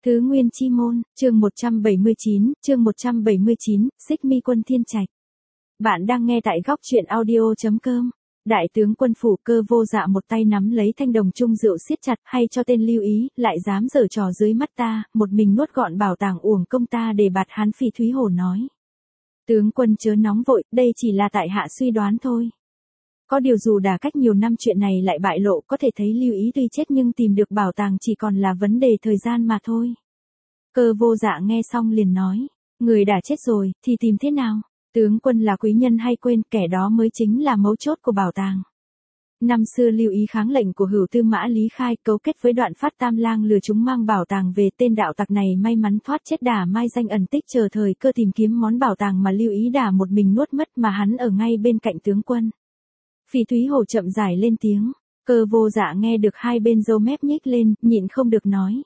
Tứ Nguyên Chi Môn, chương 179, Xích Mi Quân Thiên Trạch. Bạn đang nghe tại góc truyện audio.com. Đại tướng quân phủ Cơ Vô Dạ một tay nắm lấy thanh đồng chung rượu siết chặt, hay cho tên Lưu Ý, lại dám giở trò dưới mắt ta, một mình nuốt gọn bảo tàng uổng công ta để bạt hắn. Phỉ Thúy Hổ nói. Tướng quân chớ nóng vội, đây chỉ là tại hạ suy đoán thôi. Có điều dù đã cách nhiều năm chuyện này lại bại lộ, có thể thấy Lưu Ý tuy chết nhưng tìm được bảo tàng chỉ còn là vấn đề thời gian mà thôi. Cơ Vô Dạ nghe xong liền nói, người đã chết rồi, thì tìm thế nào? Tướng quân là quý nhân hay quên, kẻ đó mới chính là mấu chốt của bảo tàng. Năm xưa Lưu Ý kháng lệnh của Hữu Tư Mã Lý Khai, cấu kết với Đoạn Phát Tam Lang lừa chúng mang bảo tàng về. Tên đạo tặc này may mắn thoát chết, đã mai danh ẩn tích chờ thời cơ tìm kiếm món bảo tàng mà Lưu Ý đã một mình nuốt mất, mà hắn ở ngay bên cạnh tướng quân. Phỉ Thúy Hổ chậm rãi lên tiếng. Cơ Vô Dạ nghe được hai bên râu mép nhếch lên, nhịn không được nói.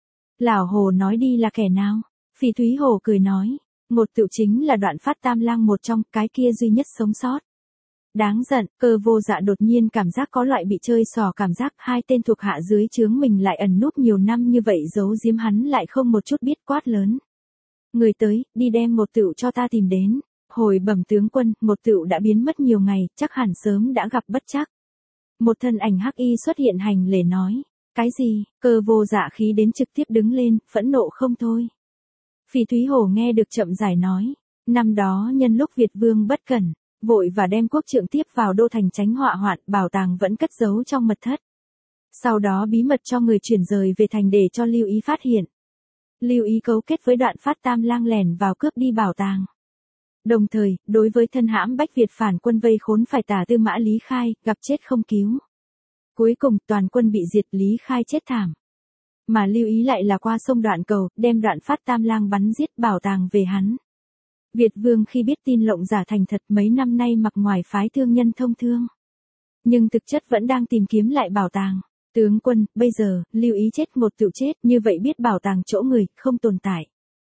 Lão Hồ nói đi là kẻ nào? Phỉ Thúy Hổ cười nói. Một tựu chính là Đoạn Phát Tam Lang, một trong cái kia duy nhất sống sót. Đáng giận. Cơ Vô Dạ đột nhiên cảm giác có loại bị chơi xỏ cảm giác. Hai tên thuộc hạ dưới trướng mình lại ẩn núp nhiều năm như vậy, giấu giếm hắn lại không một chút biết, quát lớn. Người tới, đi đem một tựu cho ta tìm đến. Hồi bẩm tướng quân, một tựu đã biến mất nhiều ngày, chắc hẳn sớm đã gặp bất trắc. Một thân ảnh hắc y xuất hiện hành lễ nói. Cái gì? Cơ Vô Dạ khí đến trực tiếp đứng lên, phẫn nộ không thôi. Phỉ Thúy Hổ nghe được chậm rãi nói. Năm đó nhân lúc Việt Vương bất cẩn, vội và đem quốc trượng tiếp vào đô thành tránh họa hoạn, bảo tàng vẫn cất giấu trong mật thất. Sau đó bí mật cho người chuyển rời về thành để cho Lưu Ý phát hiện. Lưu Ý cấu kết với Đoạn Phát Tam Lang lẻn vào cướp đi bảo tàng. Đồng thời, đối với thân hãm Bách Việt phản quân vây khốn phải Tả Tư Mã Lý Khai, gặp chết không cứu. Cuối cùng toàn quân bị diệt, Lý Khai chết thảm. Mà Lưu Ý lại là qua sông Đoạn Cầu, đem Đoạn Phát Tam Lang bắn giết, bảo tàng về hắn. Việt Vương khi biết tin lộng giả thành thật, mấy năm nay mặc ngoài phái thương nhân thông thương. Nhưng thực chất vẫn đang tìm kiếm lại bảo tàng. Tướng quân, bây giờ, Lưu Ý chết một tựu chết, như vậy biết bảo tàng chỗ người, không tồn tại.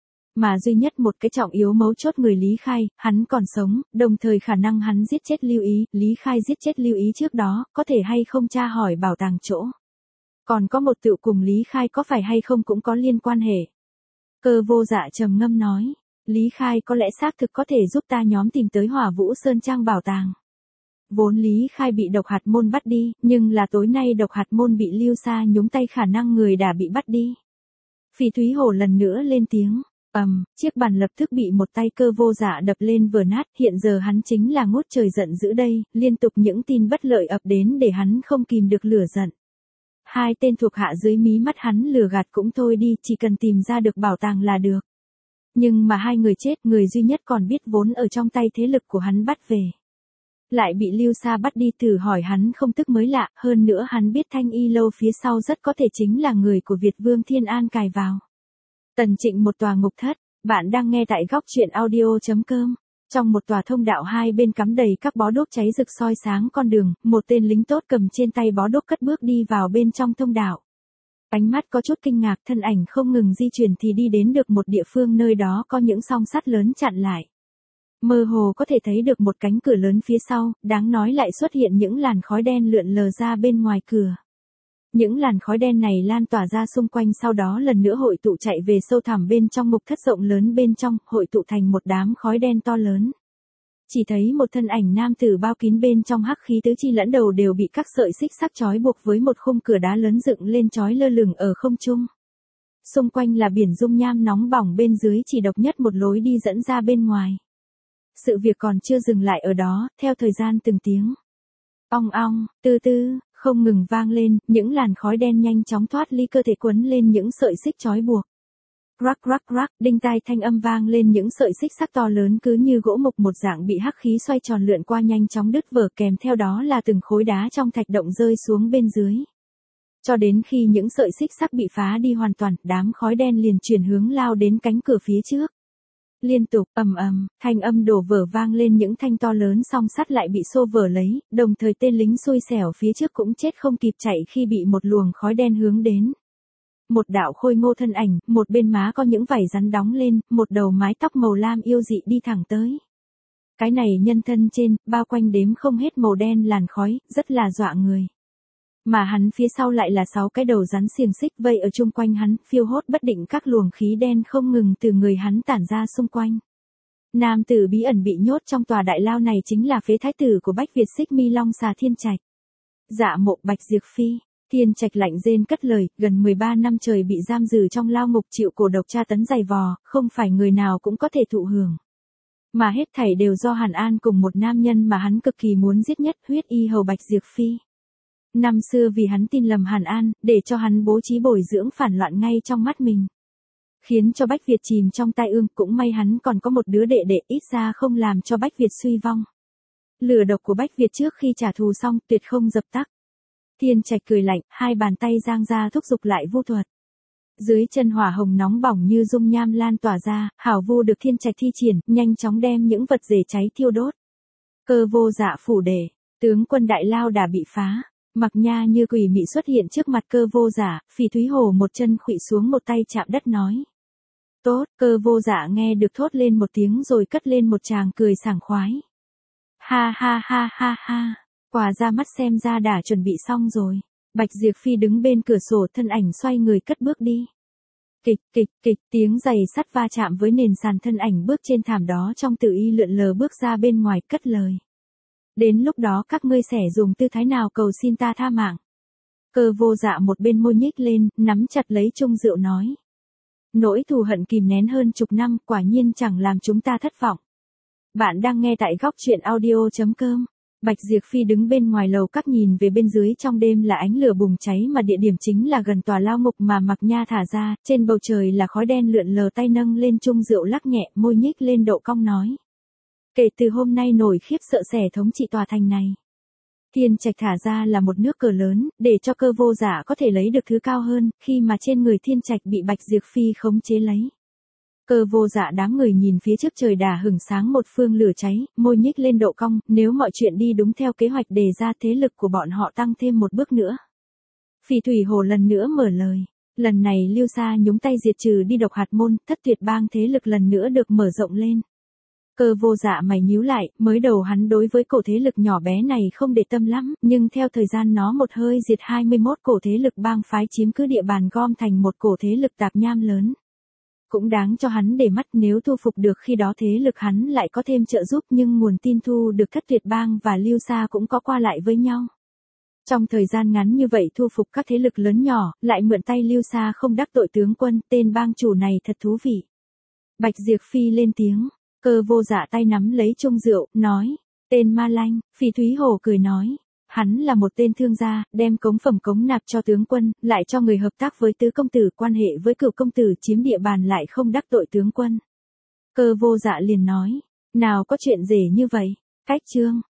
Mà duy nhất một cái trọng yếu mấu chốt người Lý Khai, hắn còn sống, đồng thời khả năng hắn giết chết Lưu Ý, Lý Khai giết chết Lưu Ý trước đó, có thể hay không tra hỏi bảo tàng chỗ. Còn có một tựu cùng Lý Khai có phải hay không cũng có liên quan hệ. Cơ Vô Dạ trầm ngâm nói, Lý Khai có lẽ xác thực có thể giúp ta nhóm tìm tới Hỏa Vũ Sơn Trang bảo tàng. Vốn Lý Khai bị Độc Hạt Môn bắt đi, nhưng là tối nay Độc Hạt Môn bị Lưu Sa nhúng tay, khả năng người đã bị bắt đi. Phỉ Thúy Hổ lần nữa lên tiếng. Chiếc bàn lập tức bị một tay Cơ Vô Dạ đập lên vỡ nát, hiện giờ hắn chính là ngút trời giận dữ đây, liên tục những tin bất lợi ập đến để hắn không kìm được lửa giận. Hai tên thuộc hạ dưới mí mắt hắn lừa gạt cũng thôi đi, chỉ cần tìm ra được bảo tàng là được. Nhưng mà hai người chết, người duy nhất còn biết vốn ở trong tay thế lực của hắn bắt về. Lại bị Lưu Sa bắt đi, thử hỏi hắn không tức mới lạ, hơn nữa hắn biết Thanh Y Lâu phía sau rất có thể chính là người của Việt Vương Thiên An cài vào. Tần Trịnh một tòa ngục thất, bạn đang nghe tại góc truyện audio.com. Trong một tòa thông đạo hai bên cắm đầy các bó đuốc cháy rực soi sáng con đường, một tên lính tốt cầm trên tay bó đuốc cất bước đi vào bên trong thông đạo. Ánh mắt có chút kinh ngạc, thân ảnh không ngừng di chuyển thì đi đến được một địa phương, nơi đó có những song sắt lớn chặn lại. Mơ hồ có thể thấy được một cánh cửa lớn phía sau, đáng nói lại xuất hiện những làn khói đen lượn lờ ra bên ngoài cửa. Những làn khói đen này lan tỏa ra xung quanh, sau đó lần nữa hội tụ chạy về sâu thẳm bên trong ngục thất rộng lớn bên trong, hội tụ thành một đám khói đen to lớn. Chỉ thấy một thân ảnh nam tử bao kín bên trong hắc khí, tứ chi lẫn đầu đều bị các sợi xích sắt trói buộc với một khung cửa đá lớn dựng lên trói lơ lửng ở không trung. Xung quanh là biển dung nham nóng bỏng, bên dưới chỉ độc nhất một lối đi dẫn ra bên ngoài. Sự việc còn chưa dừng lại ở đó, theo thời gian từng tiếng ong ong, từ từ, không ngừng vang lên, những làn khói đen nhanh chóng thoát ly cơ thể quấn lên những sợi xích trói buộc. Rắc rắc rắc, đinh tai thanh âm vang lên, những sợi xích sắt to lớn cứ như gỗ mục một dạng bị hắc khí xoay tròn lượn qua nhanh chóng đứt vỡ, kèm theo đó là từng khối đá trong thạch động rơi xuống bên dưới. Cho đến khi những sợi xích sắt bị phá đi hoàn toàn, đám khói đen liền chuyển hướng lao đến cánh cửa phía trước. Liên tục, thanh âm đổ vỡ vang lên, những thanh to lớn song sắt lại bị xô vỡ lấy, đồng thời tên lính xui xẻo phía trước cũng chết không kịp chạy khi bị một luồng khói đen hướng đến. Một đạo khôi ngô thân ảnh, một bên má có những vảy rắn đóng lên, một đầu mái tóc màu lam yêu dị đi thẳng tới. Cái này nhân thân trên, bao quanh đếm không hết màu đen làn khói, rất là dọa người. Mà hắn phía sau lại là 6 cái đầu rắn xiềng xích vây ở chung quanh hắn, phiêu hốt bất định các luồng khí đen không ngừng từ người hắn tản ra xung quanh. Nam tử bí ẩn bị nhốt trong tòa đại lao này chính là phế thái tử của Bách Việt Xích Mi Long Xà Thiên Trạch. Dạ mộ Bạch Diệp Phi. Thiên Trạch lạnh rên cất lời, gần 13 năm trời bị giam giữ trong lao ngục chịu cổ độc tra tấn dày vò, không phải người nào cũng có thể thụ hưởng. Mà hết thảy đều do Hàn An cùng một nam nhân mà hắn cực kỳ muốn giết nhất, huyết y hầu Bạch Diệp Phi. Năm xưa vì hắn tin lầm Hàn An, để cho hắn bố trí bồi dưỡng phản loạn ngay trong mắt mình. Khiến cho Bách Việt chìm trong tai ương, cũng may hắn còn có một đứa đệ đệ, ít ra không làm cho Bách Việt suy vong. Lửa độc của Bách Việt trước khi trả thù xong, tuyệt không dập tắt. Thiên Trạch cười lạnh, hai bàn tay giang ra thúc giục lại vu thuật. Dưới chân hỏa hồng nóng bỏng như dung nham lan tỏa ra, hảo vu được Thiên Trạch thi triển, nhanh chóng đem những vật rễ cháy thiêu đốt. Cơ vô dạ phủ đề, tướng quân đại lao đã bị phá. Mặc Nha như quỷ mị xuất hiện trước mặt Cơ vô dạ, Phỉ Thúy Hồ một chân khuỵu xuống một tay chạm đất nói. Tốt, Cơ vô dạ nghe được thốt lên một tiếng rồi cất lên một tràng cười sảng khoái. Ha ha ha ha ha, quả ra mắt xem ra đã chuẩn bị xong rồi. Bạch Diệp Phi đứng bên cửa sổ, thân ảnh xoay người cất bước đi. Kịch kịch kịch, tiếng giày sắt va chạm với nền sàn, thân ảnh bước trên thảm đó trong tử y lượn lờ bước ra bên ngoài cất lời. Đến lúc đó các ngươi sẽ dùng tư thái nào cầu xin ta tha mạng? Cơ vô dạ một bên môi nhếch lên, nắm chặt lấy chung rượu nói. Nỗi thù hận kìm nén hơn chục năm, quả nhiên chẳng làm chúng ta thất vọng. Bạn đang nghe tại góc truyện audio.com. Bạch Diệp Phi đứng bên ngoài lầu các nhìn về bên dưới, trong đêm là ánh lửa bùng cháy mà địa điểm chính là gần tòa lao ngục mà Mặc Nha thả ra, trên bầu trời là khói đen lượn lờ, tay nâng lên chung rượu lắc nhẹ, môi nhếch lên độ cong nói. Kể từ hôm nay nổi khiếp sợ sẽ thống trị tòa thành này. Thiên Trạch thả ra là một nước cờ lớn, để cho Cơ vô dạ có thể lấy được thứ cao hơn, khi mà trên người Thiên Trạch bị Bạch Diệp Phi khống chế lấy. Cơ vô dạ đám người nhìn phía trước trời đà hửng sáng một phương lửa cháy, môi nhếch lên độ cong, nếu mọi chuyện đi đúng theo kế hoạch đề ra, thế lực của bọn họ tăng thêm một bước nữa. Phỉ Thủy Hồ lần nữa mở lời. Lần này Lưu Sa nhúng tay diệt trừ đi độc hạt môn, Thất Tuyệt bang thế lực lần nữa được mở rộng lên. Cơ vô dạ mày nhíu lại, mới đầu hắn đối với cổ thế lực nhỏ bé này không để tâm lắm, nhưng theo thời gian nó một hơi diệt 21 cổ thế lực bang phái, chiếm cứ địa bàn, gom thành một cổ thế lực tạp nham lớn. Cũng đáng cho hắn để mắt, nếu thu phục được khi đó thế lực hắn lại có thêm trợ giúp, nhưng nguồn tin thu được Thất Tuyệt bang và Lưu Sa cũng có qua lại với nhau. Trong thời gian ngắn như vậy thu phục các thế lực lớn nhỏ, lại mượn tay Lưu Sa không đắc tội tướng quân, tên bang chủ này thật thú vị. Bạch Diệp Phi lên tiếng. Cơ vô dạ tay nắm lấy chung rượu, nói. Tên ma lanh. Phỉ Thúy Hồ cười nói. Hắn là một tên thương gia, đem cống phẩm cống nạp cho tướng quân, lại cho người hợp tác với tứ công tử, quan hệ với cửu công tử, chiếm địa bàn lại không đắc tội tướng quân. Cơ vô dạ liền nói. Nào có chuyện rể như vậy. Cách chương.